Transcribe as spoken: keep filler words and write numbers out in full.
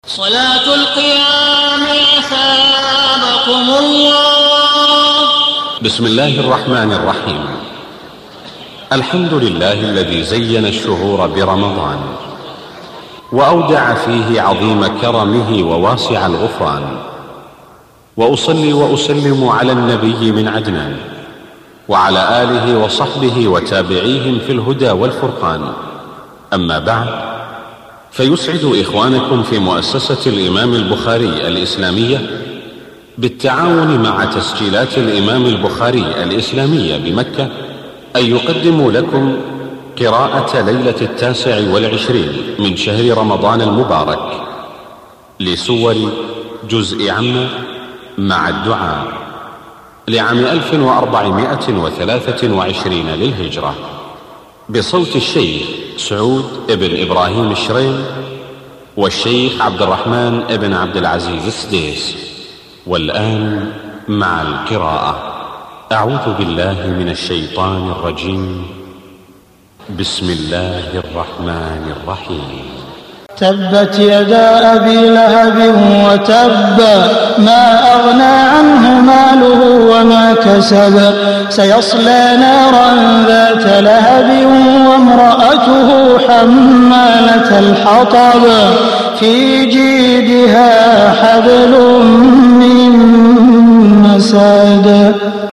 صلاة القيام أثابكم الله. بسم الله الرحمن الرحيم. الحمد لله الذي زين الشهور برمضان وأودع فيه عظيم كرمه وواسع الغفران، وأصلي وأسلم على النبي من عدنان وعلى آله وصحبه وتابعيهم في الهدى والفرقان. أما بعد، فيسعد إخوانكم في مؤسسة الإمام البخاري الإسلامية بالتعاون مع تسجيلات الإمام البخاري الإسلامية بمكة أن يقدموا لكم قراءة ليلة التاسع والعشرين من شهر رمضان المبارك لسور جزء عم مع الدعاء لعام ألف وأربعمائة وثلاثة وعشرين للهجرة، بصوت الشيخ سعود ابن إبراهيم الشريم والشيخ عبد الرحمن ابن عبد العزيز السديس. والآن مع القراءة. أعوذ بالله من الشيطان الرجيم. بسم الله الرحمن الرحيم. تبت يدا أبي لهب وتب، ما أغنى عنه ماله وما كسب، سيصلى نارا ذات لهب وامرأته حمالة الحطب، في جيدها حبل من مسد.